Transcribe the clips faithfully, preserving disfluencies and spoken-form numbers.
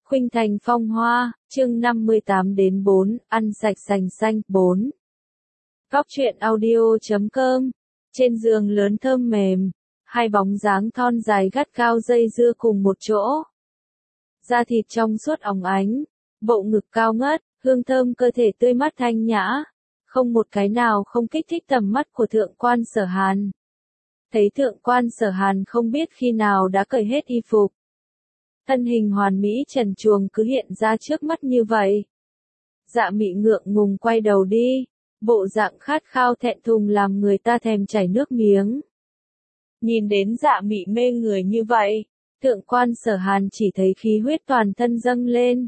Khuynh Thành Phong Hoa, chương năm mươi tám đến bốn, ăn sạch sành xanh, bốn. Góc truyện audio chấm com, trên giường lớn thơm mềm, hai bóng dáng thon dài gắt cao dây dưa cùng một chỗ. Da thịt trong suốt óng ánh, bộ ngực cao ngất, hương thơm cơ thể tươi mát thanh nhã, không một cái nào không kích thích tầm mắt của thượng quan Sở Hàn. Thấy thượng quan Sở Hàn không biết khi nào đã cởi hết y phục. Thân hình hoàn mỹ trần truồng cứ hiện ra trước mắt như vậy. Dạ Mị ngượng ngùng quay đầu đi, bộ dạng khát khao thẹn thùng làm người ta thèm chảy nước miếng. Nhìn đến Dạ Mị mê người như vậy, thượng quan Sở Hàn chỉ thấy khí huyết toàn thân dâng lên.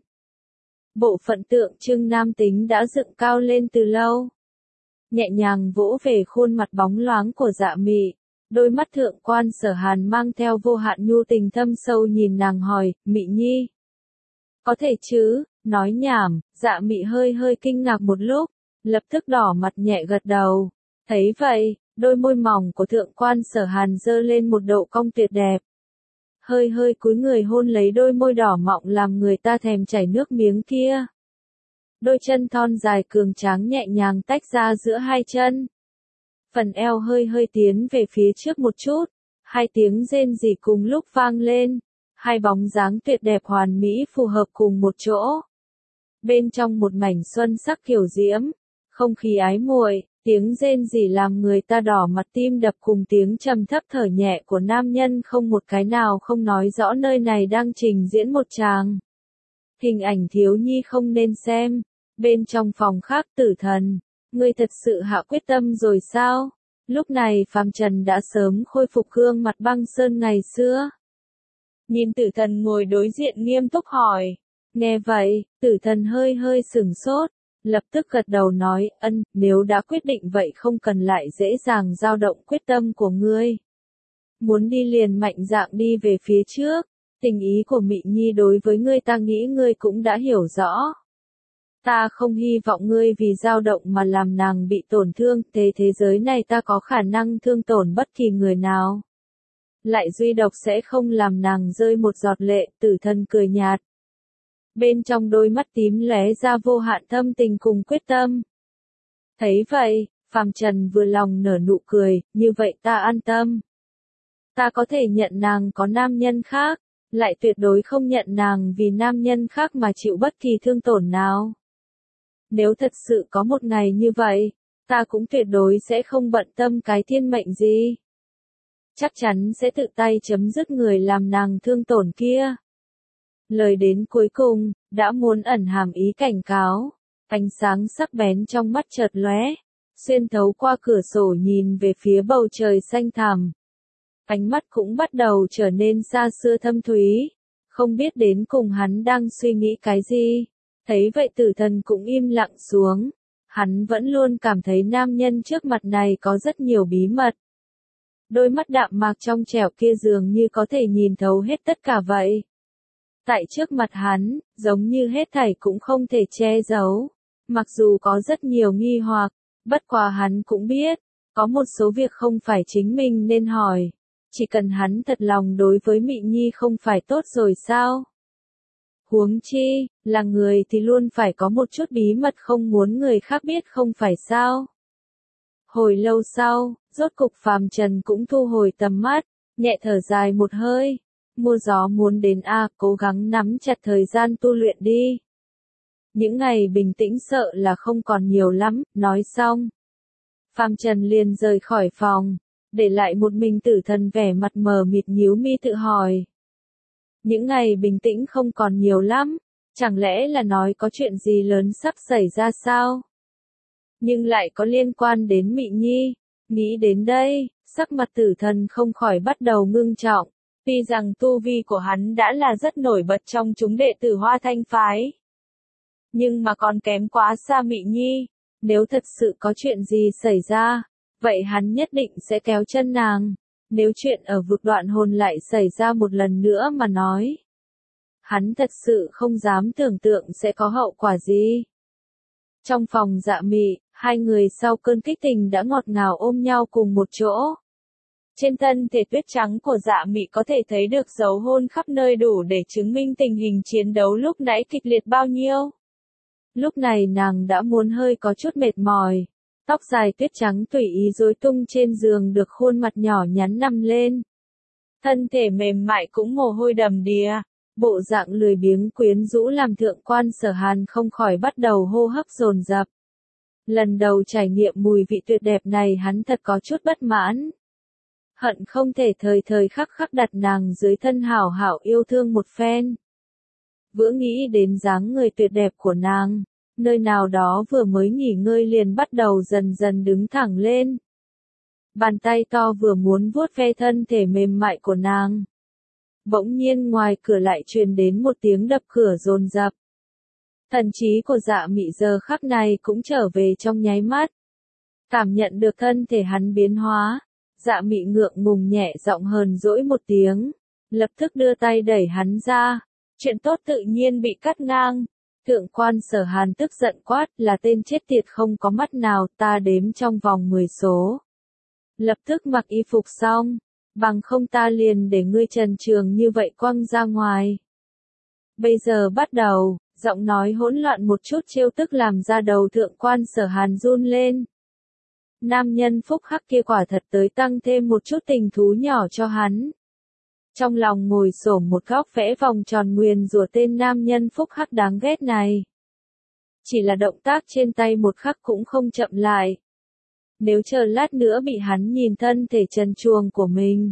Bộ phận tượng trưng nam tính đã dựng cao lên từ lâu. Nhẹ nhàng vỗ về khuôn mặt bóng loáng của Dạ Mị. Đôi mắt thượng quan Sở Hàn mang theo vô hạn nhu tình thâm sâu nhìn nàng hỏi, Mị Nhi. Có thể chứ, nói nhảm, Dạ Mị hơi hơi kinh ngạc một lúc, lập tức đỏ mặt nhẹ gật đầu. Thấy vậy, đôi môi mỏng của thượng quan Sở Hàn dơ lên một độ cong tuyệt đẹp. Hơi hơi cúi người hôn lấy đôi môi đỏ mọng làm người ta thèm chảy nước miếng kia. Đôi chân thon dài cường tráng nhẹ nhàng tách ra giữa hai chân. Phần eo hơi hơi tiến về phía trước một chút, hai tiếng rên rỉ cùng lúc vang lên, hai bóng dáng tuyệt đẹp hoàn mỹ phù hợp cùng một chỗ. Bên trong một mảnh xuân sắc kiểu diễm, không khí ái muội, tiếng rên rỉ làm người ta đỏ mặt tim đập cùng tiếng trầm thấp thở nhẹ của nam nhân không một cái nào không nói rõ nơi này đang trình diễn một tràng. Hình ảnh thiếu nhi không nên xem, bên trong phòng khác Tử Thần. Ngươi thật sự hạ quyết tâm rồi sao? Lúc này phàm trần đã sớm khôi phục gương mặt băng sơn ngày xưa. Nhìn Tử Thần ngồi đối diện nghiêm túc hỏi. Nghe vậy, Tử Thần hơi hơi sửng sốt, lập tức gật đầu nói, ân, nếu đã quyết định vậy không cần lại dễ dàng dao động quyết tâm của ngươi. Muốn đi liền mạnh dạn đi về phía trước, tình ý của Mị Nhi đối với ngươi ta nghĩ ngươi cũng đã hiểu rõ. Ta không hy vọng ngươi vì dao động mà làm nàng bị tổn thương, thế thế giới này ta có khả năng thương tổn bất kỳ người nào. Lại duy độc sẽ không làm nàng rơi một giọt lệ, Tử Thần cười nhạt. Bên trong đôi mắt tím lóe ra vô hạn thâm tình cùng quyết tâm. Thấy vậy, phàm trần vừa lòng nở nụ cười, như vậy ta an tâm. Ta có thể nhận nàng có nam nhân khác, lại tuyệt đối không nhận nàng vì nam nhân khác mà chịu bất kỳ thương tổn nào. Nếu thật sự có một ngày như vậy, ta cũng tuyệt đối sẽ không bận tâm cái thiên mệnh gì. Chắc chắn sẽ tự tay chấm dứt người làm nàng thương tổn kia. Lời đến cuối cùng, đã muốn ẩn hàm ý cảnh cáo. Ánh sáng sắc bén trong mắt chợt lóe, xuyên thấu qua cửa sổ nhìn về phía bầu trời xanh thẳm. Ánh mắt cũng bắt đầu trở nên xa xưa thâm thúy, không biết đến cùng hắn đang suy nghĩ cái gì. Thấy vậy Tử Thần cũng im lặng xuống, hắn vẫn luôn cảm thấy nam nhân trước mặt này có rất nhiều bí mật. Đôi mắt đạm mạc trong trẻo kia dường như có thể nhìn thấu hết tất cả vậy. Tại trước mặt hắn, giống như hết thảy cũng không thể che giấu. Mặc dù có rất nhiều nghi hoặc, bất quá hắn cũng biết, có một số việc không phải chính mình nên hỏi. Chỉ cần hắn thật lòng đối với Mị Nhi không phải tốt rồi sao? Huống chi, là người thì luôn phải có một chút bí mật không muốn người khác biết không phải sao? Hồi lâu sau, rốt cục phàm trần cũng thu hồi tầm mắt, nhẹ thở dài một hơi. Mưa gió muốn đến a, à, cố gắng nắm chặt thời gian tu luyện đi. Những ngày bình tĩnh sợ là không còn nhiều lắm, nói xong. Phàm trần liền rời khỏi phòng, để lại một mình Tử Thần vẻ mặt mờ mịt nhíu mi tự hỏi. Những ngày bình tĩnh không còn nhiều lắm, chẳng lẽ là nói có chuyện gì lớn sắp xảy ra sao? Nhưng lại có liên quan đến Mị Nhi, nghĩ đến đây, sắc mặt Tử Thần không khỏi bắt đầu ngưng trọng, tuy rằng tu vi của hắn đã là rất nổi bật trong chúng đệ tử Hoa Thanh phái. Nhưng mà còn kém quá xa Mị Nhi, nếu thật sự có chuyện gì xảy ra, vậy hắn nhất định sẽ kéo chân nàng. Nếu chuyện ở vực đoạn hồn lại xảy ra một lần nữa mà nói, hắn thật sự không dám tưởng tượng sẽ có hậu quả gì. Trong phòng Dạ Mị, hai người sau cơn kích tình đã ngọt ngào ôm nhau cùng một chỗ. Trên thân thể tuyết trắng của Dạ Mị có thể thấy được dấu hôn khắp nơi đủ để chứng minh tình hình chiến đấu lúc nãy kịch liệt bao nhiêu. Lúc này nàng đã muốn hơi có chút mệt mỏi. Tóc dài tuyết trắng tùy ý rối tung trên giường được khuôn mặt nhỏ nhắn nằm lên. Thân thể mềm mại cũng mồ hôi đầm đìa. Bộ dạng lười biếng quyến rũ làm Thượng quan Sở Hàn không khỏi bắt đầu hô hấp dồn dập. Lần đầu trải nghiệm mùi vị tuyệt đẹp này hắn thật có chút bất mãn. Hận không thể thời thời khắc khắc đặt nàng dưới thân hảo hảo yêu thương một phen. Vừa nghĩ đến dáng người tuyệt đẹp của nàng, nơi nào đó vừa mới nghỉ ngơi liền bắt đầu dần dần đứng thẳng lên. Bàn tay to vừa muốn vuốt ve thân thể mềm mại của nàng. Bỗng nhiên ngoài cửa lại truyền đến một tiếng đập cửa dồn dập. Thần trí của Dạ Mị giờ khắc này cũng trở về trong nháy mắt. Cảm nhận được thân thể hắn biến hóa, Dạ Mị ngượng ngùng nhẹ giọng hờn dỗi một tiếng, lập tức đưa tay đẩy hắn ra. Chuyện tốt tự nhiên bị cắt ngang. Thượng quan Sở Hàn tức giận quát, là tên chết tiệt không có mắt nào, ta đếm trong vòng mười số. Lập tức mặc y phục xong, bằng không ta liền để ngươi trần trường như vậy quăng ra ngoài. Bây giờ bắt đầu, giọng nói hỗn loạn một chút trêu tức làm ra đầu Thượng quan Sở Hàn run lên. Nam nhân phúc hắc kia quả thật tới tăng thêm một chút tình thú nhỏ cho hắn. Trong lòng ngồi xổm một góc vẽ vòng tròn nguyền rủa tên nam nhân phúc hắc đáng ghét này. Chỉ là động tác trên tay một khắc cũng không chậm lại. Nếu chờ lát nữa bị hắn nhìn thân thể trần truồng của mình,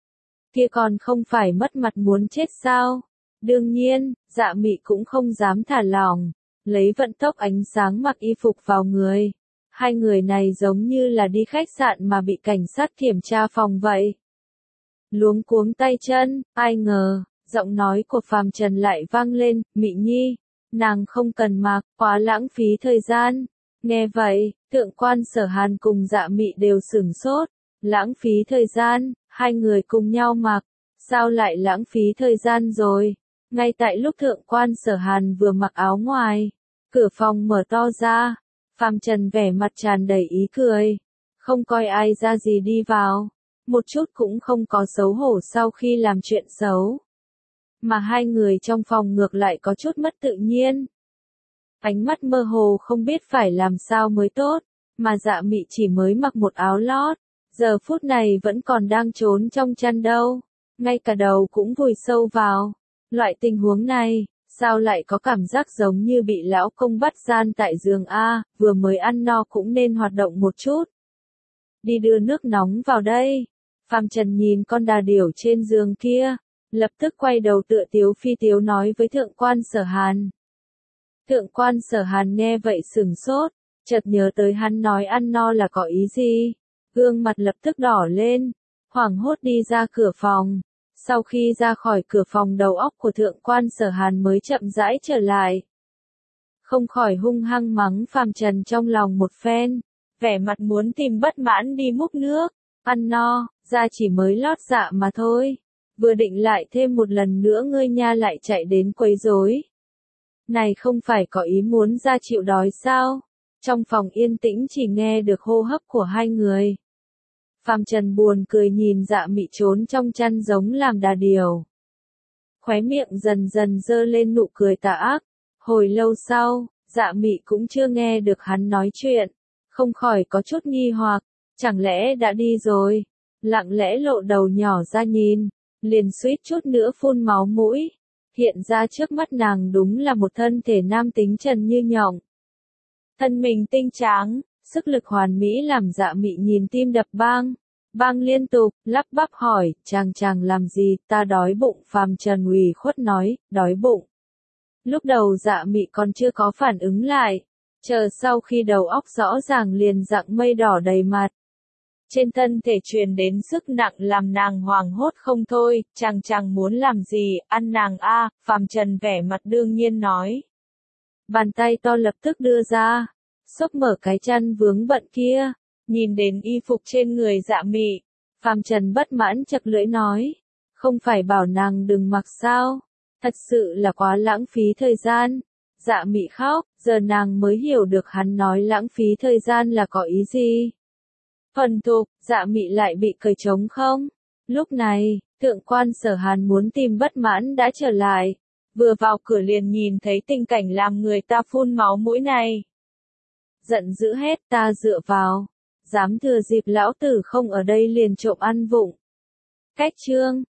kia còn không phải mất mặt muốn chết sao? Đương nhiên, Dạ Mị cũng không dám thả lỏng, lấy vận tốc ánh sáng mặc y phục vào người. Hai người này giống như là đi khách sạn mà bị cảnh sát kiểm tra phòng vậy. Luống cuống tay chân, ai ngờ, giọng nói của Phàm Trần lại vang lên, Mị Nhi, nàng không cần mặc, quá lãng phí thời gian. Nghe vậy, Thượng quan Sở Hàn cùng Dạ Mị đều sửng sốt, lãng phí thời gian, hai người cùng nhau mặc, sao lại lãng phí thời gian rồi? Ngay tại lúc Thượng quan Sở Hàn vừa mặc áo ngoài, cửa phòng mở to ra, Phàm Trần vẻ mặt tràn đầy ý cười, không coi ai ra gì đi vào. Một chút cũng không có xấu hổ sau khi làm chuyện xấu. Mà hai người trong phòng ngược lại có chút mất tự nhiên. Ánh mắt mơ hồ không biết phải làm sao mới tốt, mà Dạ Mị chỉ mới mặc một áo lót, giờ phút này vẫn còn đang trốn trong chăn đâu, ngay cả đầu cũng vùi sâu vào. Loại tình huống này, sao lại có cảm giác giống như bị lão công bắt gian tại giường A, vừa mới ăn no cũng nên hoạt động một chút. Đi đưa nước nóng vào đây. Phàm Trần nhìn con đà điểu trên giường kia, lập tức quay đầu tựa tiếu phi tiếu nói với Thượng quan Sở Hàn. Thượng quan Sở Hàn nghe vậy sửng sốt, chợt nhớ tới hắn nói ăn no là có ý gì, gương mặt lập tức đỏ lên, hoảng hốt đi ra cửa phòng. Sau khi ra khỏi cửa phòng đầu óc của Thượng quan Sở Hàn mới chậm rãi trở lại. Không khỏi hung hăng mắng Phàm Trần trong lòng một phen, vẻ mặt muốn tìm bất mãn đi múc nước. Ăn no, ra chỉ mới lót dạ mà thôi. Vừa định lại thêm một lần nữa ngươi nha lại chạy đến quấy rối. Này không phải có ý muốn ra chịu đói sao? Trong phòng yên tĩnh chỉ nghe được hô hấp của hai người. Phàm Trần buồn cười nhìn Dạ Mị trốn trong chăn giống làm đà điểu. Khóe miệng dần dần dơ lên nụ cười tà ác. Hồi lâu sau, Dạ Mị cũng chưa nghe được hắn nói chuyện. Không khỏi có chút nghi hoặc. Chẳng lẽ đã đi rồi? Lặng lẽ lộ đầu nhỏ ra nhìn, liền suýt chút nữa phun máu mũi. Hiện ra trước mắt nàng đúng là một thân thể nam tính trần như nhộng. Thân mình tinh tráng, sức lực hoàn mỹ làm Dạ Mị nhìn tim đập bang, bang liên tục, lắp bắp hỏi, chàng chàng làm gì, ta đói bụng. Phàm Trần ủy khuất nói, đói bụng. Lúc đầu Dạ Mị còn chưa có phản ứng lại, chờ sau khi đầu óc rõ ràng liền dạng mây đỏ đầy mặt. Trên thân thể truyền đến sức nặng làm nàng hoảng hốt không thôi, chàng chàng muốn làm gì, ăn nàng a, Phàm Trần vẻ mặt đương nhiên nói. Bàn tay to lập tức đưa ra, xốc mở cái chăn vướng bận kia, nhìn đến y phục trên người Dạ Mị, Phàm Trần bất mãn chật lưỡi nói, không phải bảo nàng đừng mặc sao, thật sự là quá lãng phí thời gian. Dạ Mị khóc, giờ nàng mới hiểu được hắn nói lãng phí thời gian là có ý gì. Phần tục, Dạ Mị lại bị cởi trống không? Lúc này, thượng quan Sở Hàn muốn tìm bất mãn đã trở lại. Vừa vào cửa liền nhìn thấy tình cảnh làm người ta phun máu mũi này. Giận dữ hết, ta dựa vào. Dám thừa dịp lão tử không ở đây liền trộm ăn vụng. Cách chương.